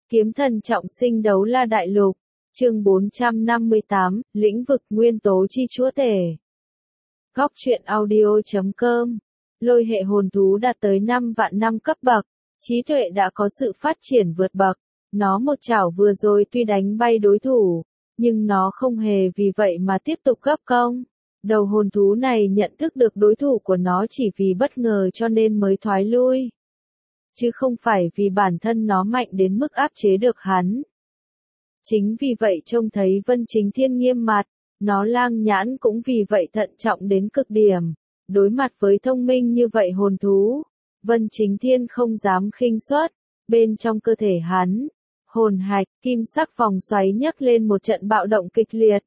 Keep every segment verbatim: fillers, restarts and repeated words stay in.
Kiếm thần trọng sinh đấu la đại lục, chương bốn trăm năm mươi tám, lĩnh vực nguyên tố chi chúa tể. Góc truyện audio chấm com. Lôi hệ hồn thú đạt tới năm vạn năm cấp bậc, trí tuệ đã có sự phát triển vượt bậc. Nó một chảo vừa rồi tuy đánh bay đối thủ, nhưng nó không hề vì vậy mà tiếp tục gấp công. Đầu hồn thú này nhận thức được đối thủ của nó chỉ vì bất ngờ cho nên mới thoái lui, chứ không phải vì bản thân nó mạnh đến mức áp chế được hắn. Chính vì vậy trông thấy Vân Chính Thiên nghiêm mặt, nó lang nhãn cũng vì vậy thận trọng đến cực điểm. Đối mặt với thông minh như vậy hồn thú, Vân Chính Thiên không dám khinh suất. Bên trong cơ thể hắn, hồn hạch, kim sắc vòng xoáy nhấc lên một trận bạo động kịch liệt.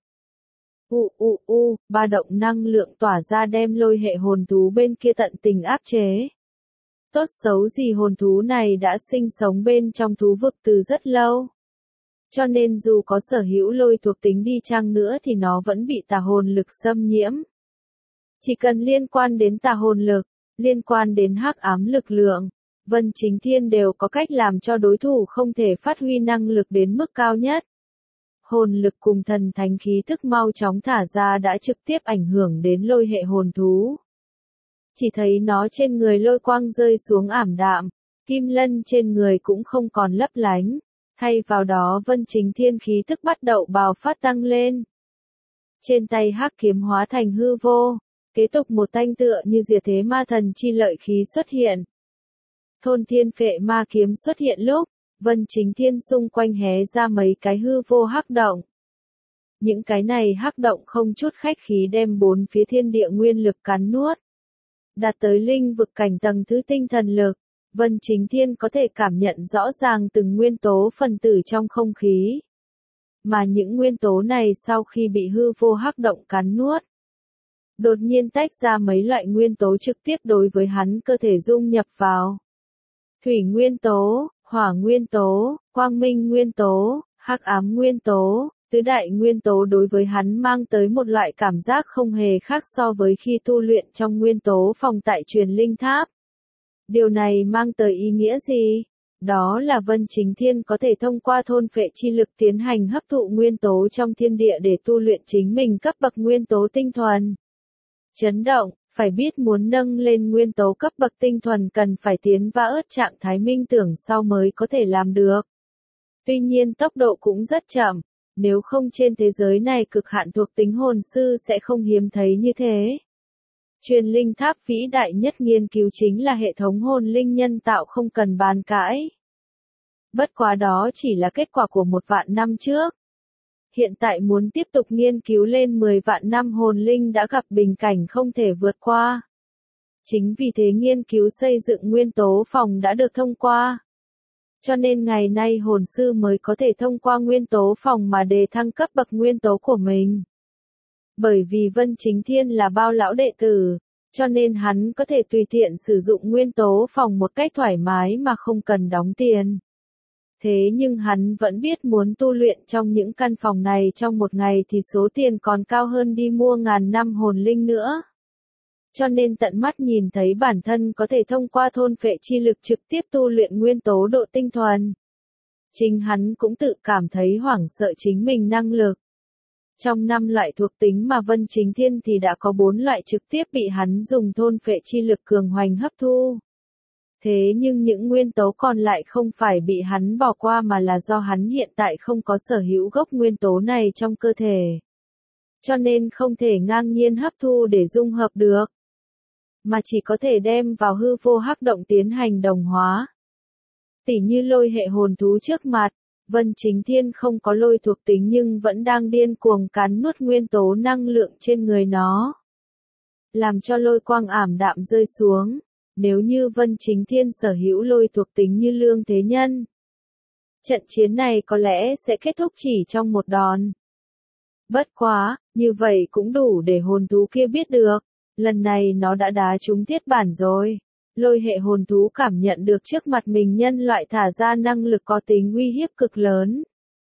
U u u, ba động năng lượng tỏa ra đem lôi hệ hồn thú bên kia tận tình áp chế. Tốt xấu gì hồn thú này đã sinh sống bên trong thú vực từ rất lâu. Cho nên dù có sở hữu lôi thuộc tính đi chăng nữa thì nó vẫn bị tà hồn lực xâm nhiễm. Chỉ cần liên quan đến tà hồn lực, liên quan đến hắc ám lực lượng, Vân Chính Thiên đều có cách làm cho đối thủ không thể phát huy năng lực đến mức cao nhất. Hồn lực cùng thần thánh khí tức mau chóng thả ra đã trực tiếp ảnh hưởng đến lôi hệ hồn thú. Chỉ thấy nó trên người lôi quang rơi xuống ảm đạm, kim lân trên người cũng không còn lấp lánh, thay vào đó Vân Chính Thiên khí tức bắt đầu bào phát tăng lên. Trên tay hắc kiếm hóa thành hư vô, kế tục một thanh tựa như diệt thế ma thần chi lợi khí xuất hiện. Thôn thiên phệ ma kiếm xuất hiện lúc, Vân Chính Thiên xung quanh hé ra mấy cái hư vô hắc động. Những cái này hắc động không chút khách khí đem bốn phía thiên địa nguyên lực cắn nuốt. Đạt tới linh vực cảnh tầng thứ tinh thần lực, Vân Chính Thiên có thể cảm nhận rõ ràng từng nguyên tố phần tử trong không khí. Mà những nguyên tố này sau khi bị hư vô hắc động cắn nuốt, đột nhiên tách ra mấy loại nguyên tố trực tiếp đối với hắn cơ thể dung nhập vào. Thủy nguyên tố, hỏa nguyên tố, quang minh nguyên tố, hắc ám nguyên tố, tứ đại nguyên tố đối với hắn mang tới một loại cảm giác không hề khác so với khi tu luyện trong nguyên tố phòng tại truyền linh tháp. Điều này mang tới ý nghĩa gì? Đó là Vân Chính Thiên có thể thông qua thôn phệ chi lực tiến hành hấp thụ nguyên tố trong thiên địa để tu luyện chính mình cấp bậc nguyên tố tinh thuần. Chấn động, phải biết muốn nâng lên nguyên tố cấp bậc tinh thuần cần phải tiến vào ớt trạng thái minh tưởng sau mới có thể làm được. Tuy nhiên tốc độ cũng rất chậm, nếu không trên thế giới này cực hạn thuộc tính hồn sư sẽ không hiếm thấy như thế. Truyền linh tháp vĩ đại nhất nghiên cứu chính là hệ thống hồn linh nhân tạo không cần bàn cãi. Bất quá đó chỉ là kết quả của một vạn năm trước. Hiện tại muốn tiếp tục nghiên cứu lên mười vạn năm hồn linh đã gặp bình cảnh không thể vượt qua. Chính vì thế nghiên cứu xây dựng nguyên tố phòng đã được thông qua. Cho nên ngày nay hồn sư mới có thể thông qua nguyên tố phòng mà đề thăng cấp bậc nguyên tố của mình. Bởi vì Vân Chính Thiên là bao lão đệ tử, cho nên hắn có thể tùy tiện sử dụng nguyên tố phòng một cách thoải mái mà không cần đóng tiền. Thế nhưng hắn vẫn biết muốn tu luyện trong những căn phòng này trong một ngày thì số tiền còn cao hơn đi mua ngàn năm hồn linh nữa. Cho nên tận mắt nhìn thấy bản thân có thể thông qua thôn phệ chi lực trực tiếp tu luyện nguyên tố độ tinh thuần. Chính hắn cũng tự cảm thấy hoảng sợ chính mình năng lực. Trong năm loại thuộc tính mà Vân Chính Thiên thì đã có bốn loại trực tiếp bị hắn dùng thôn phệ chi lực cường hoành hấp thu. Thế nhưng những nguyên tố còn lại không phải bị hắn bỏ qua mà là do hắn hiện tại không có sở hữu gốc nguyên tố này trong cơ thể. Cho nên không thể ngang nhiên hấp thu để dung hợp được, mà chỉ có thể đem vào hư vô hắc động tiến hành đồng hóa. Tỉ như lôi hệ hồn thú trước mặt, Vân Chính Thiên không có lôi thuộc tính nhưng vẫn đang điên cuồng cắn nuốt nguyên tố năng lượng trên người nó, làm cho lôi quang ảm đạm rơi xuống. Nếu như Vân Chính Thiên sở hữu lôi thuộc tính như Lương Thế Nhân, trận chiến này có lẽ sẽ kết thúc chỉ trong một đòn. Bất quá, như vậy cũng đủ để hồn thú kia biết được, lần này nó đã đá trúng thiết bản rồi. Lôi hệ hồn thú cảm nhận được trước mặt mình nhân loại thả ra năng lực có tính uy hiếp cực lớn.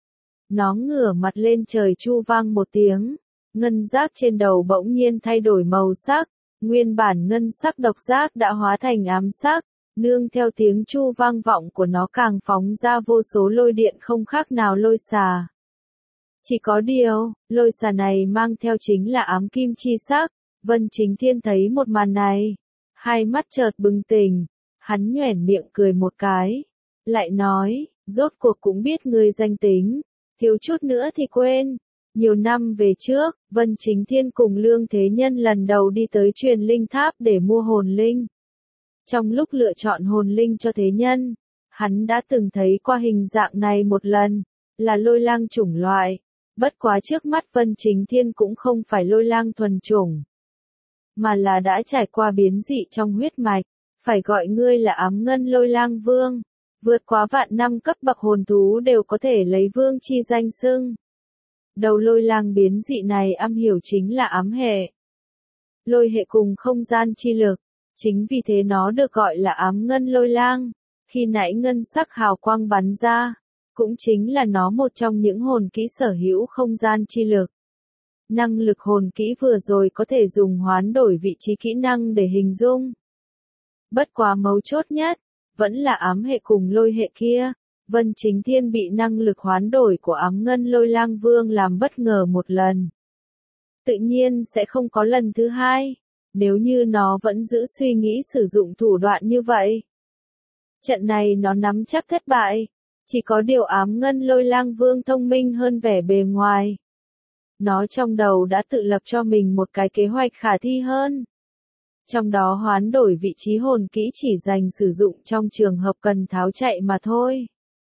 Nó ngửa mặt lên trời chu vang một tiếng, ngân giác trên đầu bỗng nhiên thay đổi màu sắc. Nguyên bản ngân sắc độc giác đã hóa thành ám sắc, nương theo tiếng chu vang vọng của nó càng phóng ra vô số lôi điện không khác nào lôi xà. Chỉ có điều, lôi xà này mang theo chính là ám kim chi sắc. Vân Chính Thiên thấy một màn này, hai mắt chợt bừng tỉnh, hắn nhoẻn miệng cười một cái, lại nói, rốt cuộc cũng biết ngươi danh tính, thiếu chút nữa thì quên. Nhiều năm về trước, Vân Chính Thiên cùng Lương Thế Nhân lần đầu đi tới truyền linh tháp để mua hồn linh. Trong lúc lựa chọn hồn linh cho Thế Nhân, hắn đã từng thấy qua hình dạng này một lần, là lôi lang chủng loại. Bất quá trước mắt Vân Chính Thiên cũng không phải lôi lang thuần chủng, mà là đã trải qua biến dị trong huyết mạch, phải gọi ngươi là ám ngân lôi lang vương. Vượt quá vạn năm cấp bậc hồn thú đều có thể lấy vương chi danh xưng. Đầu lôi lang biến dị này am hiểu chính là ám hệ. Lôi hệ cùng không gian chi lực, chính vì thế nó được gọi là ám ngân lôi lang. Khi nãy ngân sắc hào quang bắn ra, cũng chính là nó một trong những hồn kỹ sở hữu không gian chi lực. Năng lực hồn kỹ vừa rồi có thể dùng hoán đổi vị trí kỹ năng để hình dung. Bất quá mấu chốt nhất, vẫn là ám hệ cùng lôi hệ kia. Vân Chính Thiên bị năng lực hoán đổi của ám ngân lôi lang vương làm bất ngờ một lần. Tự nhiên sẽ không có lần thứ hai, nếu như nó vẫn giữ suy nghĩ sử dụng thủ đoạn như vậy. Trận này nó nắm chắc thất bại, chỉ có điều ám ngân lôi lang vương thông minh hơn vẻ bề ngoài. Nó trong đầu đã tự lập cho mình một cái kế hoạch khả thi hơn. Trong đó hoán đổi vị trí hồn kỹ chỉ dành sử dụng trong trường hợp cần tháo chạy mà thôi.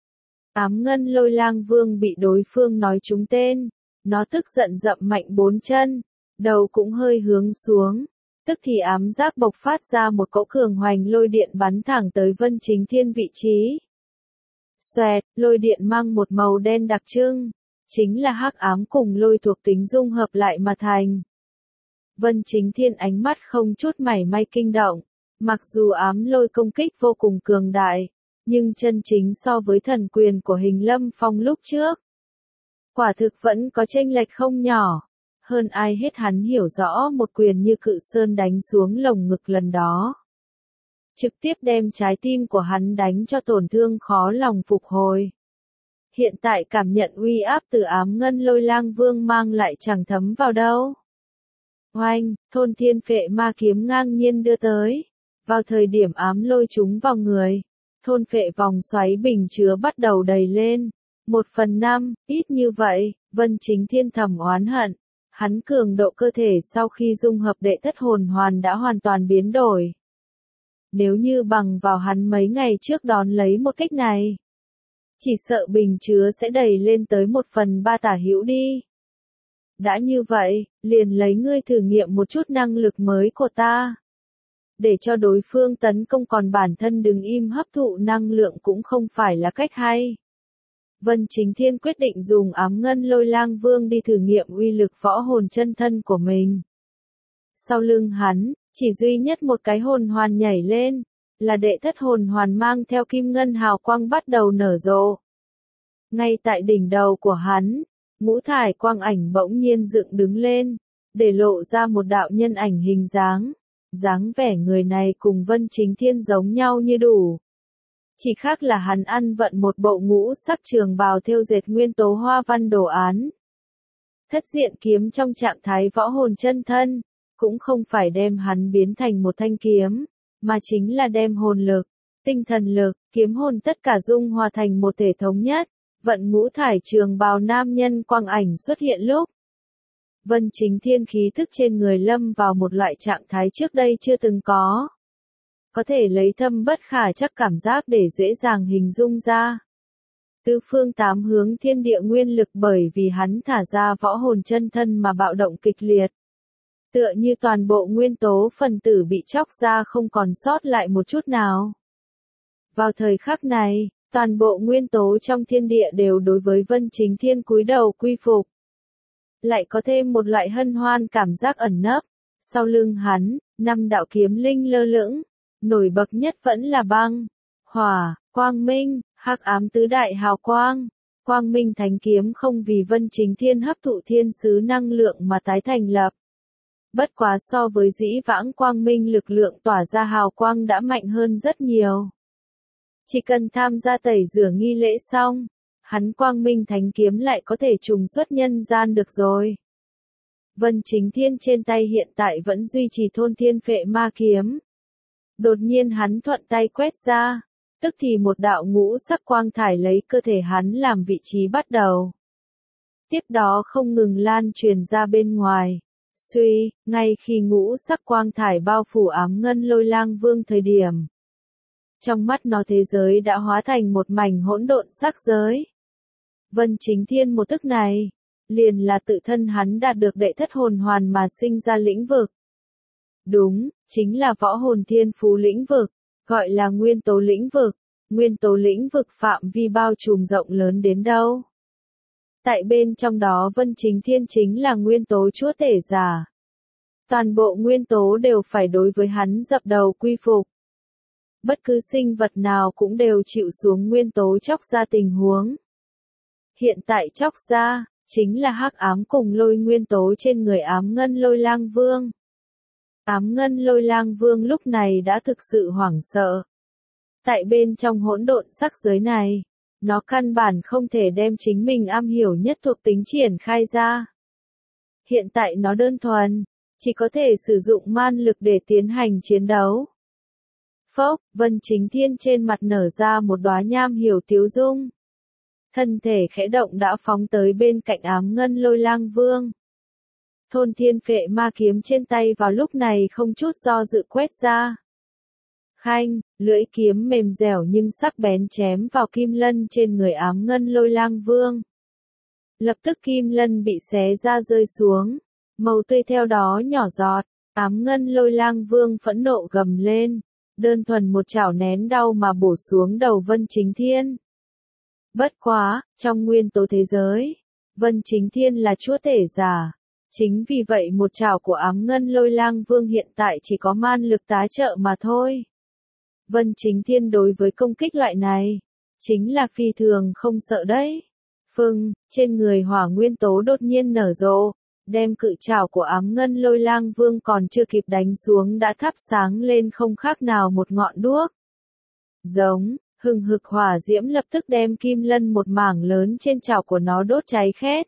Ám ngân lôi lang vương bị đối phương nói trúng tên, nó tức giận dậm mạnh bốn chân, đầu cũng hơi hướng xuống, tức thì ám giác bộc phát ra một cỗ cường hoành lôi điện bắn thẳng tới Vân Chính Thiên vị trí. Xoẹt, lôi điện mang một màu đen đặc trưng, chính là hắc ám cùng lôi thuộc tính dung hợp lại mà thành. Vân Chính Thiên ánh mắt không chút mảy may kinh động, mặc dù ám lôi công kích vô cùng cường đại, nhưng chân chính so với thần quyền của Hình Lâm Phong lúc trước, quả thực vẫn có chênh lệch không nhỏ. Hơn ai hết hắn hiểu rõ một quyền như cự sơn đánh xuống lồng ngực lần đó, trực tiếp đem trái tim của hắn đánh cho tổn thương khó lòng phục hồi. Hiện tại cảm nhận uy áp từ ám ngân lôi lang vương mang lại chẳng thấm vào đâu. Oanh, thôn thiên phệ ma kiếm ngang nhiên đưa tới. Vào thời điểm ám lôi chúng vào người, thôn phệ vòng xoáy bình chứa bắt đầu đầy lên. Một phần năm, ít như vậy, Vân Chính Thiên thầm oán hận. Hắn cường độ cơ thể sau khi dung hợp đệ thất hồn hoàn đã hoàn toàn biến đổi. Nếu như bằng vào hắn mấy ngày trước đón lấy một cách này, chỉ sợ bình chứa sẽ đầy lên tới một phần ba tả hữu đi. Đã như vậy, liền lấy ngươi thử nghiệm một chút năng lực mới của ta. Để cho đối phương tấn công còn bản thân đứng im hấp thụ năng lượng cũng không phải là cách hay. Vân Chính Thiên quyết định dùng ám ngân lôi lang vương đi thử nghiệm uy lực võ hồn chân thân của mình. Sau lưng hắn, chỉ duy nhất một cái hồn hoàn nhảy lên, là đệ thất hồn hoàn mang theo kim ngân hào quang bắt đầu nở rộ. Ngay tại đỉnh đầu của hắn, ngũ thải quang ảnh bỗng nhiên dựng đứng lên, để lộ ra một đạo nhân ảnh hình dáng. Dáng vẻ người này cùng Vân Chính Thiên giống nhau như đủ. Chỉ khác là hắn ăn vận một bộ ngũ sắc trường bào thêu dệt nguyên tố hoa văn đồ án. Thất diện kiếm trong trạng thái võ hồn chân thân, cũng không phải đem hắn biến thành một thanh kiếm, mà chính là đem hồn lực, tinh thần lực, kiếm hồn tất cả dung hòa thành một thể thống nhất. Vận ngũ thải trường bào nam nhân quang ảnh xuất hiện lúc, Vân Chính Thiên khí thức trên người lâm vào một loại trạng thái trước đây chưa từng có. Có thể lấy thâm bất khả chắc cảm giác để dễ dàng hình dung ra. Tứ phương tám hướng thiên địa nguyên lực bởi vì hắn thả ra võ hồn chân thân mà bạo động kịch liệt. Tựa như toàn bộ nguyên tố phần tử bị chóc ra không còn sót lại một chút nào. Vào thời khắc này, toàn bộ nguyên tố trong thiên địa đều đối với Vân Chính Thiên cúi đầu quy phục. Lại có thêm một loại hân hoan cảm giác ẩn nấp. Sau lưng hắn, năm đạo kiếm linh lơ lửng. Nổi bật nhất vẫn là băng, hỏa, quang minh, hắc ám tứ đại hào quang. Quang minh thánh kiếm không vì Vân Chính Thiên hấp thụ thiên sứ năng lượng mà tái thành lập. Bất quá so với dĩ vãng quang minh lực lượng tỏa ra hào quang đã mạnh hơn rất nhiều. Chỉ cần tham gia tẩy rửa nghi lễ xong, hắn quang minh thánh kiếm lại có thể trùng xuất nhân gian được rồi. Vân Chính Thiên trên tay hiện tại vẫn duy trì thôn thiên phệ ma kiếm. Đột nhiên hắn thuận tay quét ra, tức thì một đạo ngũ sắc quang thải lấy cơ thể hắn làm vị trí bắt đầu. Tiếp đó không ngừng lan truyền ra bên ngoài. Suy, ngay khi ngũ sắc quang thải bao phủ ám ngân lôi lang vương thời điểm. Trong mắt nó thế giới đã hóa thành một mảnh hỗn độn sắc giới. Vân Chính Thiên một tức này, liền là tự thân hắn đạt được đệ thất hồn hoàn mà sinh ra lĩnh vực. Đúng, chính là võ hồn thiên phú lĩnh vực, gọi là nguyên tố lĩnh vực. Nguyên tố lĩnh vực phạm vi bao trùm rộng lớn đến đâu. Tại bên trong đó Vân Chính Thiên chính là nguyên tố chúa tể giả. Toàn bộ nguyên tố đều phải đối với hắn dập đầu quy phục. Bất cứ sinh vật nào cũng đều chịu xuống nguyên tố chóc ra tình huống. Hiện tại chóc ra, chính là hắc ám cùng lôi nguyên tố trên người ám ngân lôi lang vương. Ám ngân lôi lang vương lúc này đã thực sự hoảng sợ. Tại bên trong hỗn độn sắc giới này, nó căn bản không thể đem chính mình am hiểu nhất thuộc tính triển khai ra. Hiện tại nó đơn thuần, chỉ có thể sử dụng man lực để tiến hành chiến đấu. Phốc, Vân Chính Thiên trên mặt nở ra một đóa nham hiểu tiếu dung. Thân thể khẽ động đã phóng tới bên cạnh ám ngân lôi lang vương. Thôn thiên phệ ma kiếm trên tay vào lúc này không chút do dự quét ra. Khanh, lưỡi kiếm mềm dẻo nhưng sắc bén chém vào kim lân trên người ám ngân lôi lang vương. Lập tức kim lân bị xé ra rơi xuống, màu tươi theo đó nhỏ giọt, ám ngân lôi lang vương phẫn nộ gầm lên, đơn thuần một chảo nén đau mà bổ xuống đầu Vân Chính Thiên. Bất quá, trong nguyên tố thế giới, Vân Chính Thiên là chúa tể giả. Chính vì vậy một chảo của ám ngân lôi lang vương hiện tại chỉ có man lực tá trợ mà thôi. Vân Chính Thiên đối với công kích loại này, chính là phi thường không sợ đấy. Phừng, trên người hỏa nguyên tố đột nhiên nở rộ, đem cự trảo của ám ngân lôi lang vương còn chưa kịp đánh xuống đã thắp sáng lên không khác nào một ngọn đuốc. Giống, hừng hực hỏa diễm lập tức đem kim lân một mảng lớn trên trảo của nó đốt cháy khét.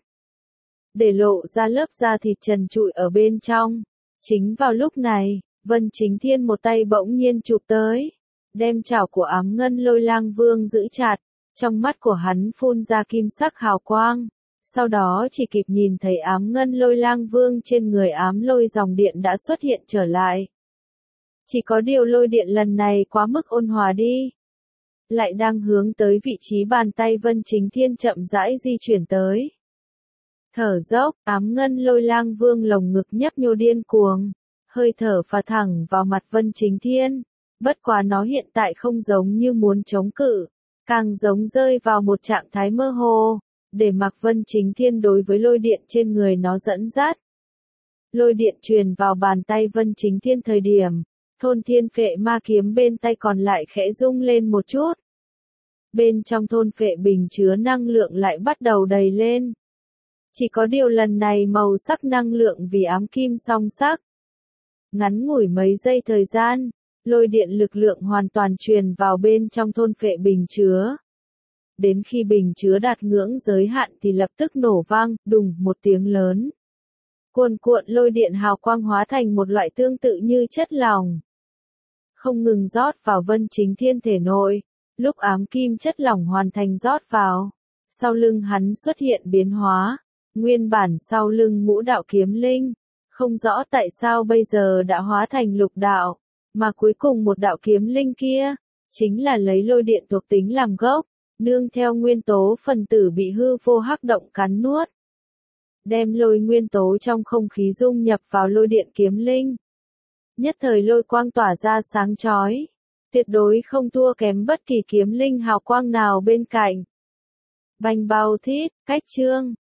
Để lộ ra lớp da thịt trần trụi ở bên trong. Chính vào lúc này, Vân Chính Thiên một tay bỗng nhiên chụp tới, đem chảo của ám ngân lôi lang vương giữ chặt, trong mắt của hắn phun ra kim sắc hào quang, sau đó chỉ kịp nhìn thấy ám ngân lôi lang vương trên người ám lôi dòng điện đã xuất hiện trở lại. Chỉ có điều lôi điện lần này quá mức ôn hòa đi. Lại đang hướng tới vị trí bàn tay Vân Chính Thiên chậm rãi di chuyển tới. Thở dốc, ám ngân lôi lang vương lồng ngực nhấp nhô điên cuồng, hơi thở phả thẳng vào mặt Vân Chính Thiên. Bất quá nó hiện tại không giống như muốn chống cự, càng giống rơi vào một trạng thái mơ hồ, để mặc Vân Chính Thiên đối với lôi điện trên người nó dẫn dắt. Lôi điện truyền vào bàn tay Vân Chính Thiên thời điểm, thôn thiên phệ ma kiếm bên tay còn lại khẽ rung lên một chút. Bên trong thôn phệ bình chứa năng lượng lại bắt đầu đầy lên. Chỉ có điều lần này màu sắc năng lượng vì ám kim song sắc. Ngắn ngủi mấy giây thời gian, lôi điện lực lượng hoàn toàn truyền vào bên trong thôn phệ bình chứa. Đến khi bình chứa đạt ngưỡng giới hạn thì lập tức nổ vang, đùng một tiếng lớn. Cuồn cuộn lôi điện hào quang hóa thành một loại tương tự như chất lỏng. Không ngừng rót vào Vân Chính Thiên thể nội, lúc ám kim chất lỏng hoàn thành rót vào, sau lưng hắn xuất hiện biến hóa, nguyên bản sau lưng ngũ đạo kiếm linh, không rõ tại sao bây giờ đã hóa thành lục đạo, mà cuối cùng một đạo kiếm linh kia, chính là lấy lôi điện thuộc tính làm gốc, nương theo nguyên tố phần tử bị hư vô hắc động cắn nuốt. Đem lôi nguyên tố trong không khí dung nhập vào lôi điện kiếm linh. Nhất thời lôi quang tỏa ra sáng chói, tuyệt đối không thua kém bất kỳ kiếm linh hào quang nào bên cạnh. Bành bao thít, cách chương.